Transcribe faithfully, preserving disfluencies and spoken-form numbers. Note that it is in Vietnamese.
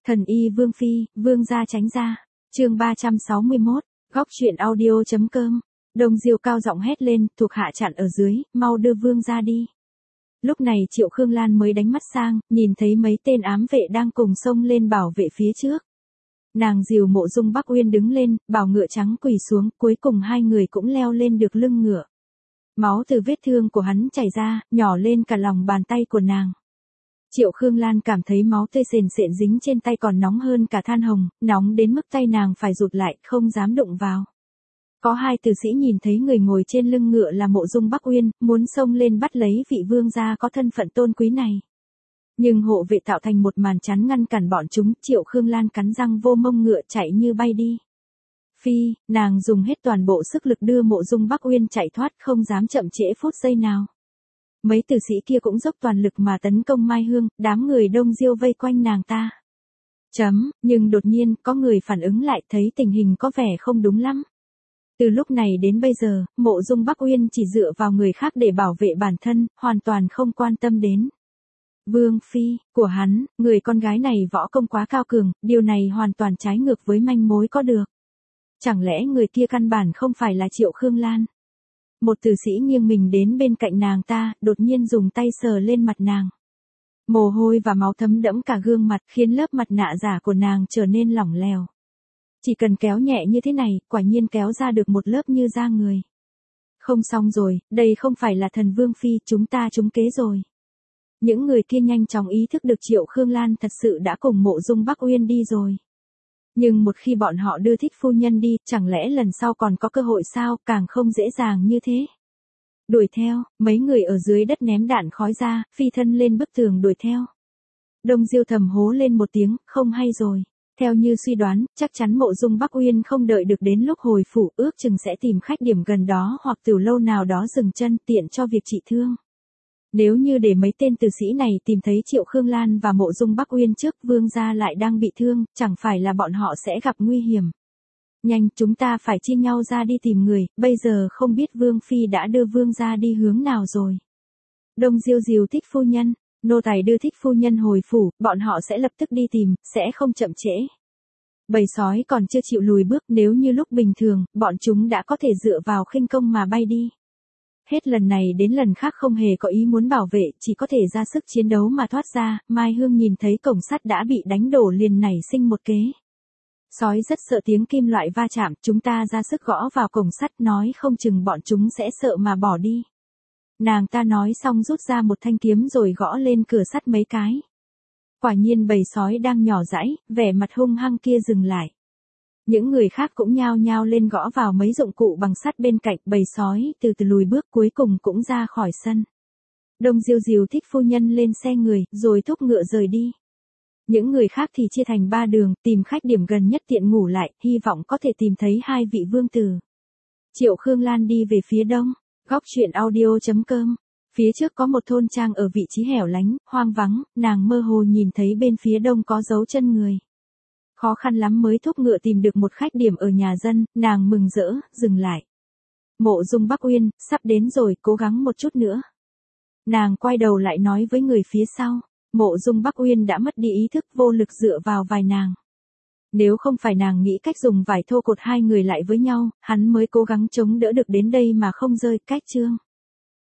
Thần y Vương Phi, Vương gia tránh ra. Chương ba trăm sáu mươi mốt, góc truyện audio.com. Đông Diêu cao giọng hét lên, thuộc hạ chặn ở dưới, mau đưa Vương gia đi. Lúc này Triệu Khương Lan mới đánh mắt sang, nhìn thấy mấy tên ám vệ đang cùng xông lên bảo vệ phía trước. Nàng dìu Mộ Dung Bắc Uyên đứng lên, bảo ngựa trắng quỳ xuống, cuối cùng hai người cũng leo lên được lưng ngựa. Máu từ vết thương của hắn chảy ra, nhỏ lên cả lòng bàn tay của nàng. Triệu Khương Lan cảm thấy máu tươi sền sệt dính trên tay còn nóng hơn cả than hồng, nóng đến mức tay nàng phải rụt lại, không dám đụng vào. Có hai tử sĩ nhìn thấy người ngồi trên lưng ngựa là Mộ Dung Bắc Uyên, muốn xông lên bắt lấy vị vương gia có thân phận tôn quý này. Nhưng hộ vệ tạo thành một màn chắn ngăn cản bọn chúng, Triệu Khương Lan cắn răng vô mông ngựa chạy như bay đi. Phi, nàng dùng hết toàn bộ sức lực đưa Mộ Dung Bắc Uyên chạy thoát, không dám chậm trễ phút giây nào. Mấy tử sĩ kia cũng dốc toàn lực mà tấn công Mai Hương, đám người Đông Diêu vây quanh nàng ta. Chấm, nhưng đột nhiên, có người phản ứng lại thấy tình hình có vẻ không đúng lắm. Từ lúc này đến bây giờ, Mộ Dung Bắc Uyên chỉ dựa vào người khác để bảo vệ bản thân, hoàn toàn không quan tâm đến Vương Phi của hắn, người con gái này võ công quá cao cường, điều này hoàn toàn trái ngược với manh mối có được. Chẳng lẽ người kia căn bản không phải là Triệu Khương Lan? Một tử sĩ nghiêng mình đến bên cạnh nàng ta, đột nhiên dùng tay sờ lên mặt nàng. Mồ hôi và máu thấm đẫm cả gương mặt, khiến lớp mặt nạ giả của nàng trở nên lỏng lẻo. Chỉ cần kéo nhẹ như thế này, quả nhiên kéo ra được một lớp như da người. Không xong rồi, đây không phải là thần Vương Phi, chúng ta trúng kế rồi. Những người kia nhanh chóng ý thức được Triệu Khương Lan thật sự đã cùng Mộ Dung Bắc Uyên đi rồi. Nhưng một khi bọn họ đưa thích phu nhân đi, chẳng lẽ lần sau còn có cơ hội sao, càng không dễ dàng như thế. Đuổi theo, mấy người ở dưới đất ném đạn khói ra, phi thân lên bức tường đuổi theo. Đông Diêu thầm hố lên một tiếng, không hay rồi. Theo như suy đoán, chắc chắn Mộ Dung Bắc Uyên không đợi được đến lúc hồi phủ, ước chừng sẽ tìm khách điểm gần đó hoặc tiểu lâu nào đó dừng chân tiện cho việc trị thương. Nếu như để mấy tên tử sĩ này tìm thấy Triệu Khương Lan và Mộ Dung Bắc Uyên trước, vương gia lại đang bị thương, chẳng phải là bọn họ sẽ gặp nguy hiểm. Nhanh, chúng ta phải chia nhau ra đi tìm người, bây giờ không biết Vương Phi đã đưa vương gia đi hướng nào rồi. Đông Diêu dìu thích phu nhân, nô tài đưa thích phu nhân hồi phủ, bọn họ sẽ lập tức đi tìm, sẽ không chậm trễ. Bầy sói còn chưa chịu lùi bước, nếu như lúc bình thường, bọn chúng đã có thể dựa vào khinh công mà bay đi. Hết lần này đến lần khác không hề có ý muốn bảo vệ, chỉ có thể ra sức chiến đấu mà thoát ra. Mai Hương nhìn thấy cổng sắt đã bị đánh đổ liền nảy sinh một kế. Sói rất sợ tiếng kim loại va chạm, chúng ta ra sức gõ vào cổng sắt, nói không chừng bọn chúng sẽ sợ mà bỏ đi. Nàng ta nói xong rút ra một thanh kiếm rồi gõ lên cửa sắt mấy cái. Quả nhiên bầy sói đang nhỏ dãi, vẻ mặt hung hăng kia dừng lại. Những người khác cũng nhao nhao lên gõ vào mấy dụng cụ bằng sắt bên cạnh, bầy sói từ từ lùi bước cuối cùng cũng ra khỏi sân. Đông Diêu dìu thích phu nhân lên xe người, rồi thúc ngựa rời đi. Những người khác thì chia thành ba đường, tìm khách điểm gần nhất tiện ngủ lại, hy vọng có thể tìm thấy hai vị vương tử. Triệu Khương Lan đi về phía đông, góc truyện audio.com. Phía trước có một thôn trang ở vị trí hẻo lánh, hoang vắng, nàng mơ hồ nhìn thấy bên phía đông có dấu chân người. Khó khăn lắm mới thúc ngựa tìm được một khách điểm ở nhà dân, nàng mừng rỡ, dừng lại. Mộ Dung Bắc Uyên, sắp đến rồi, cố gắng một chút nữa. Nàng quay đầu lại nói với người phía sau, Mộ Dung Bắc Uyên đã mất đi ý thức, vô lực dựa vào vai nàng. Nếu không phải nàng nghĩ cách dùng vải thô cột hai người lại với nhau, hắn mới cố gắng chống đỡ được đến đây mà không rơi. Cách chương